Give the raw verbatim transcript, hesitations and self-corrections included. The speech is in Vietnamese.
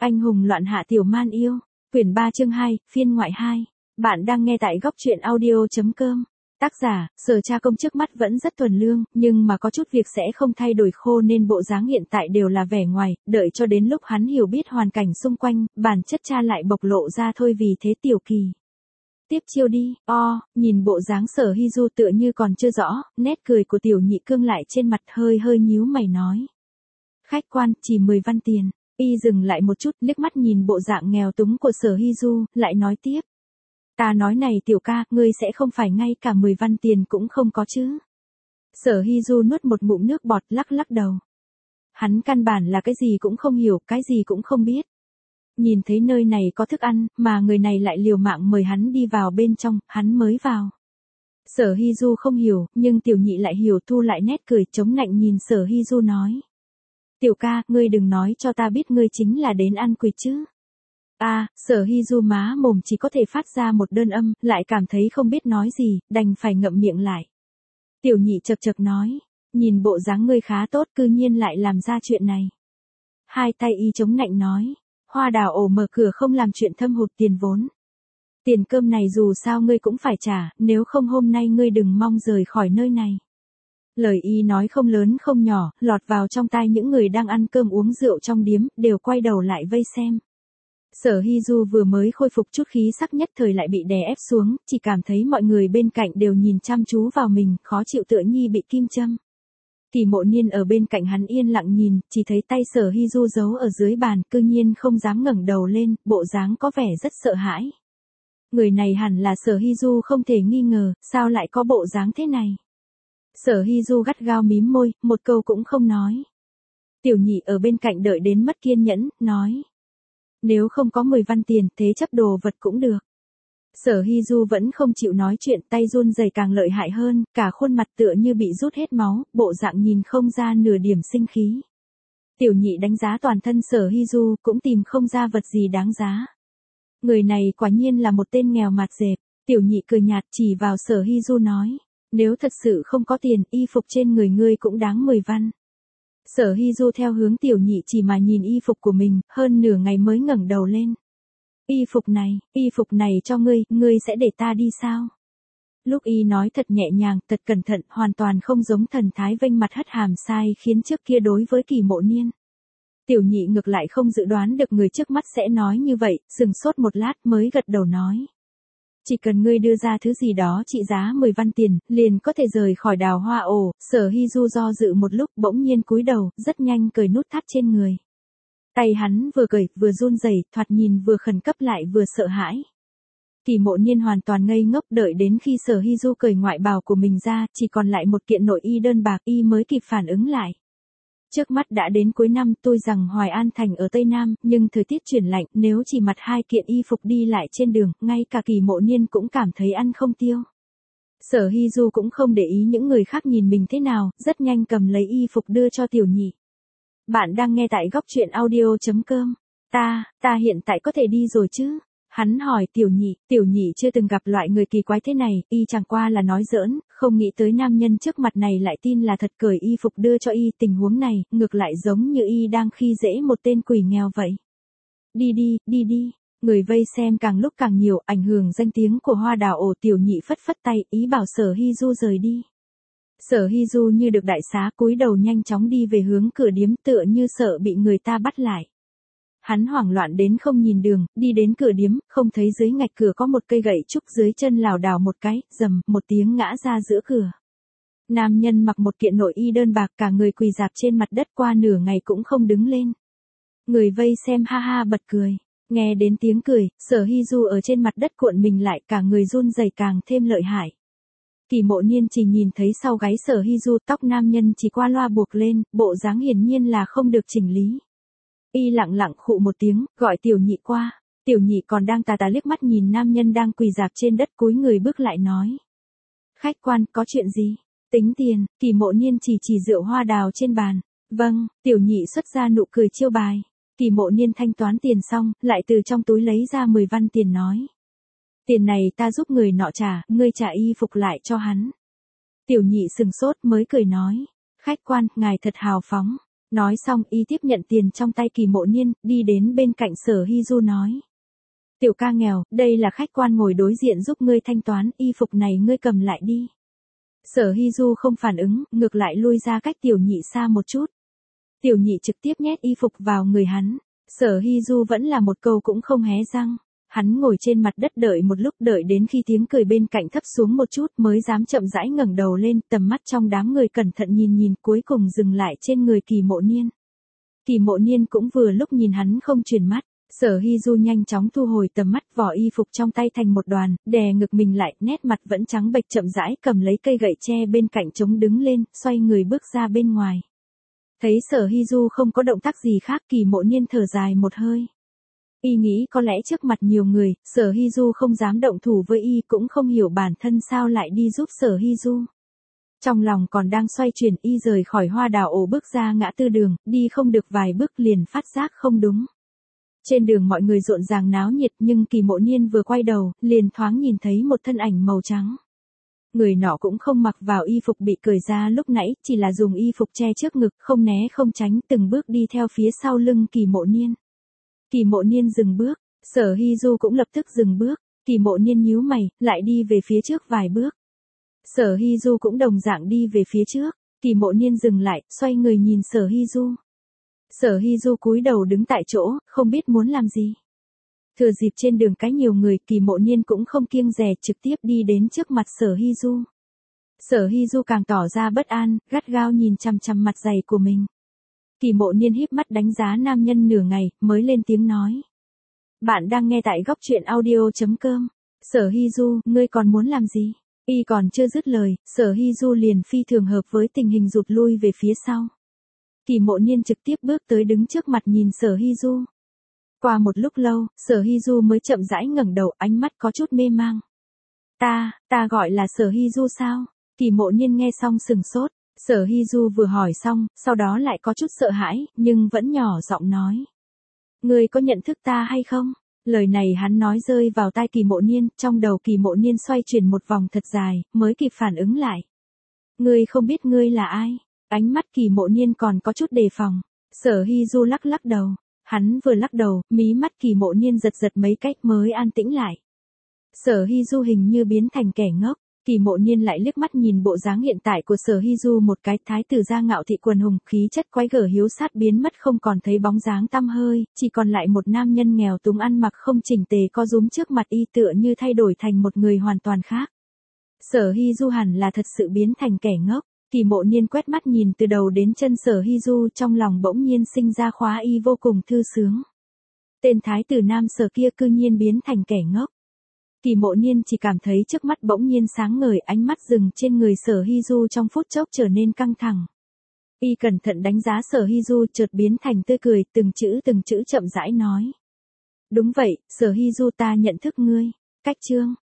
Anh hùng loạn hạ tiểu man yêu, quyển ba chương hai, phiên ngoại hai. Bạn đang nghe tại góc truyện audio.com. Tác giả, Sở Cha Công trước mắt vẫn rất thuần lương, nhưng mà có chút việc sẽ không thay đổi khô nên bộ dáng hiện tại đều là vẻ ngoài, đợi cho đến lúc hắn hiểu biết hoàn cảnh xung quanh, bản chất cha lại bộc lộ ra thôi vì thế Tiểu Kỳ. Tiếp chiêu đi, o, nhìn bộ dáng Sở Hy Du tựa như còn chưa rõ, nét cười của Tiểu Nhị Cương lại trên mặt hơi hơi nhíu mày nói. Khách quan, chỉ mười văn tiền. Y dừng lại một chút, liếc mắt nhìn bộ dạng nghèo túng của Sở Hy Du, lại nói tiếp. Ta nói này tiểu ca, ngươi sẽ không phải ngay cả mười văn tiền cũng không có chứ. Sở Hy Du nuốt một ngụm nước bọt, lắc lắc đầu. Hắn căn bản là cái gì cũng không hiểu, cái gì cũng không biết. Nhìn thấy nơi này có thức ăn, mà người này lại liều mạng mời hắn đi vào bên trong, hắn mới vào. Sở Hy Du không hiểu, nhưng Tiểu Nhị lại hiểu, thu lại nét cười chống nạnh nhìn Sở Hy Du nói. Tiểu ca, ngươi đừng nói cho ta biết ngươi chính là đến ăn quỵt chứ. A, à, Sở Hy Du má mồm chỉ có thể phát ra một đơn âm, lại cảm thấy không biết nói gì, đành phải ngậm miệng lại. Tiểu Nhị chậc chậc nói, nhìn bộ dáng ngươi khá tốt, cư nhiên lại làm ra chuyện này. Hai tay y chống nạnh nói, Hoa Đào ổ mở cửa không làm chuyện thâm hụt tiền vốn. Tiền cơm này dù sao ngươi cũng phải trả, nếu không hôm nay ngươi đừng mong rời khỏi nơi này. Lời y nói không lớn không nhỏ, lọt vào trong tai những người đang ăn cơm uống rượu trong điếm, đều quay đầu lại vây xem. Sở Hy Du vừa mới khôi phục chút khí sắc nhất thời lại bị đè ép xuống, chỉ cảm thấy mọi người bên cạnh đều nhìn chăm chú vào mình, khó chịu tựa nhi bị kim châm. Kỳ Mộ Niên ở bên cạnh hắn yên lặng nhìn, chỉ thấy tay Sở Hy Du giấu ở dưới bàn, cư nhiên không dám ngẩng đầu lên, bộ dáng có vẻ rất sợ hãi. Người này hẳn là Sở Hy Du không thể nghi ngờ, sao lại có bộ dáng thế này? Sở Hy Du gắt gao mím môi, một câu cũng không nói. Tiểu Nhị ở bên cạnh đợi đến mất kiên nhẫn, nói. Nếu không có mười văn tiền, thế chấp đồ vật cũng được. Sở Hy Du vẫn không chịu nói chuyện, tay run rẩy càng lợi hại hơn, cả khuôn mặt tựa như bị rút hết máu, bộ dạng nhìn không ra nửa điểm sinh khí. Tiểu Nhị đánh giá toàn thân Sở Hy Du, cũng tìm không ra vật gì đáng giá. Người này quả nhiên là một tên nghèo mạt dẹp. Tiểu Nhị cười nhạt chỉ vào Sở Hy Du nói. Nếu thật sự không có tiền, y phục trên người ngươi cũng đáng mười văn. Sở Hy Du theo hướng Tiểu Nhị chỉ mà nhìn y phục của mình, hơn nửa ngày mới ngẩng đầu lên. Y phục này, y phục này cho ngươi, ngươi sẽ để ta đi sao? Lúc y nói thật nhẹ nhàng, thật cẩn thận, hoàn toàn không giống thần thái vênh mặt hất hàm sai khiến trước kia đối với Kỳ Mộ Niên. Tiểu Nhị ngược lại không dự đoán được người trước mắt sẽ nói như vậy, sừng sốt một lát mới gật đầu nói. Chỉ cần ngươi đưa ra thứ gì đó trị giá mười văn tiền, liền có thể rời khỏi Đào Hoa ổ. Sở Hy Du do dự một lúc, bỗng nhiên cúi đầu, rất nhanh cởi nút thắt trên người. Tay hắn vừa cởi, vừa run rẩy, thoạt nhìn vừa khẩn cấp lại vừa sợ hãi. Kỳ Mộ Niên hoàn toàn ngây ngốc, đợi đến khi Sở Hy Du cởi ngoại bào của mình ra, chỉ còn lại một kiện nội y đơn bạc, y mới kịp phản ứng lại. Trước mắt đã đến cuối năm, tôi rằng Hoài An Thành ở Tây Nam, nhưng thời tiết chuyển lạnh, nếu chỉ mặc hai kiện y phục đi lại trên đường, ngay cả Kỳ Mộ Niên cũng cảm thấy ăn không tiêu. Sở Hy Du cũng không để ý những người khác nhìn mình thế nào, rất nhanh cầm lấy y phục đưa cho Tiểu Nhị. Bạn đang nghe tại góc truyện audio.com. Ta, ta hiện tại có thể đi rồi chứ? Hắn hỏi Tiểu Nhị, Tiểu Nhị chưa từng gặp loại người kỳ quái thế này, y chẳng qua là nói giỡn, không nghĩ tới nam nhân trước mặt này lại tin là thật, cởi y phục đưa cho y. Tình huống này, ngược lại giống như y đang khi dễ một tên quỷ nghèo vậy. Đi đi, đi đi, người vây xem càng lúc càng nhiều, ảnh hưởng danh tiếng của Hoa Đào ổ. Tiểu Nhị phất phất tay, ý bảo Sở Hy Du rời đi. Sở Hy Du như được đại xá, cúi đầu nhanh chóng đi về hướng cửa điếm, tựa như sợ bị người ta bắt lại. Hắn hoảng loạn đến không nhìn đường, đi đến cửa điếm, không thấy dưới ngạch cửa có một cây gậy trúc, dưới chân lảo đảo một cái, rầm, một tiếng ngã ra giữa cửa. Nam nhân mặc một kiện nội y đơn bạc, cả người quỳ rạp trên mặt đất, qua nửa ngày cũng không đứng lên. Người vây xem ha ha bật cười, nghe đến tiếng cười, Sở Hy Du ở trên mặt đất cuộn mình lại, cả người run rẩy càng thêm lợi hại. Kỳ Mộ Niên chỉ nhìn thấy sau gáy Sở Hy Du, tóc nam nhân chỉ qua loa buộc lên, bộ dáng hiển nhiên là không được chỉnh lý. Y lặng lặng khụ một tiếng, gọi Tiểu Nhị qua. Tiểu Nhị còn đang tà tà liếc mắt nhìn nam nhân đang quỳ rạp trên đất, cúi người bước lại nói. Khách quan, có chuyện gì? Tính tiền. Kỳ Mộ Niên chỉ chỉ rượu Hoa Đào trên bàn. Vâng, Tiểu Nhị xuất ra nụ cười chiêu bài. Kỳ Mộ Niên thanh toán tiền xong, lại từ trong túi lấy ra mười văn tiền nói. Tiền này ta giúp người nọ trả, ngươi trả y phục lại cho hắn. Tiểu Nhị sừng sốt mới cười nói. Khách quan, ngài thật hào phóng. Nói xong y tiếp nhận tiền trong tay Kỳ Mộ Niên, đi đến bên cạnh Sở Hy Du nói. Tiểu ca nghèo, đây là khách quan ngồi đối diện giúp ngươi thanh toán, y phục này ngươi cầm lại đi. Sở Hy Du không phản ứng, ngược lại lui ra cách tiểu nhị xa một chút. Tiểu nhị trực tiếp nhét y phục vào người hắn. Sở Hy Du vẫn là một câu cũng không hé răng. Hắn ngồi trên mặt đất đợi một lúc, đợi đến khi tiếng cười bên cạnh thấp xuống một chút mới dám chậm rãi ngẩng đầu lên, tầm mắt trong đám người cẩn thận nhìn nhìn, cuối cùng dừng lại trên người Kỳ Mộ Niên. Kỳ Mộ Niên cũng vừa lúc nhìn hắn không chuyển mắt. Sở Hy Du nhanh chóng thu hồi tầm mắt, vỏ y phục trong tay thành một đoàn, đè ngực mình lại, nét mặt vẫn trắng bệch, chậm rãi cầm lấy cây gậy tre bên cạnh chống đứng lên, xoay người bước ra bên ngoài. Thấy Sở Hy Du không có động tác gì khác, Kỳ Mộ Niên thở dài một hơi. Y nghĩ có lẽ trước mặt nhiều người, Sở Hy Du không dám động thủ với y, cũng không hiểu bản thân sao lại đi giúp Sở Hy Du. Trong lòng còn đang xoay chuyển, y rời khỏi Hoa Đào ổ bước ra ngã tư đường, đi không được vài bước liền phát giác không đúng. Trên đường mọi người rộn ràng náo nhiệt, nhưng Kỳ Mộ Niên vừa quay đầu, liền thoáng nhìn thấy một thân ảnh màu trắng. Người nọ cũng không mặc vào y phục bị cởi ra lúc nãy, chỉ là dùng y phục che trước ngực, không né không tránh, từng bước đi theo phía sau lưng Kỳ Mộ Niên. Kỳ Mộ Niên dừng bước, Sở Hy Du cũng lập tức dừng bước, Kỳ Mộ Niên nhíu mày, lại đi về phía trước vài bước. Sở Hy Du cũng đồng dạng đi về phía trước, Kỳ Mộ Niên dừng lại, xoay người nhìn Sở Hy Du. Sở Hy Du cúi đầu đứng tại chỗ, không biết muốn làm gì. Thừa dịp trên đường cái nhiều người, Kỳ Mộ Niên cũng không kiêng dè, trực tiếp đi đến trước mặt Sở Hy Du. Sở Hy Du càng tỏ ra bất an, gắt gao nhìn chằm chằm mặt dày của mình. Kỳ Mộ Niên híp mắt đánh giá nam nhân nửa ngày, mới lên tiếng nói. Bạn đang nghe tại góc truyện audio chấm com. Sở Hy Du, ngươi còn muốn làm gì? Y còn chưa dứt lời, Sở Hy Du liền phi thường hợp với tình hình rụt lui về phía sau. Kỳ Mộ Niên trực tiếp bước tới đứng trước mặt nhìn Sở Hy Du. Qua một lúc lâu, Sở Hy Du mới chậm rãi ngẩng đầu, ánh mắt có chút mê mang. Ta, ta gọi là Sở Hy Du sao? Kỳ Mộ Niên nghe xong sừng sốt. Sở Hy Du vừa hỏi xong, sau đó lại có chút sợ hãi, nhưng vẫn nhỏ giọng nói. Ngươi có nhận thức ta hay không? Lời này hắn nói rơi vào tai Kỳ Mộ Niên, trong đầu Kỳ Mộ Niên xoay chuyển một vòng thật dài, mới kịp phản ứng lại. Ngươi không biết ngươi là ai? Ánh mắt Kỳ Mộ Niên còn có chút đề phòng. Sở Hy Du lắc lắc đầu. Hắn vừa lắc đầu, mí mắt Kỳ Mộ Niên giật giật mấy cách mới an tĩnh lại. Sở Hy Du hình như biến thành kẻ ngốc. Kỳ Mộ Niên lại liếc mắt nhìn bộ dáng hiện tại của Sở Hy Du một cái, thái tử gia ngạo thị quần hùng, khí chất quái gở hiếu sát biến mất không còn thấy bóng dáng tăm hơi, chỉ còn lại một nam nhân nghèo túng ăn mặc không chỉnh tề co rúm trước mặt y, tựa như thay đổi thành một người hoàn toàn khác. Sở Hy Du hẳn là thật sự biến thành kẻ ngốc. Kỳ Mộ Niên quét mắt nhìn từ đầu đến chân Sở Hy Du, trong lòng bỗng nhiên sinh ra khóa y vô cùng thư sướng. Tên thái tử nam Sở kia cư nhiên biến thành kẻ ngốc. Kỳ Mộ Niên chỉ cảm thấy trước mắt bỗng nhiên sáng ngời, ánh mắt dừng trên người Sở Hy Du trong phút chốc trở nên căng thẳng. Y cẩn thận đánh giá Sở Hy Du, chợt biến thành tươi cười, từng chữ từng chữ chậm rãi nói. Đúng vậy, Sở Hy Du, ta nhận thức ngươi. Cách chương.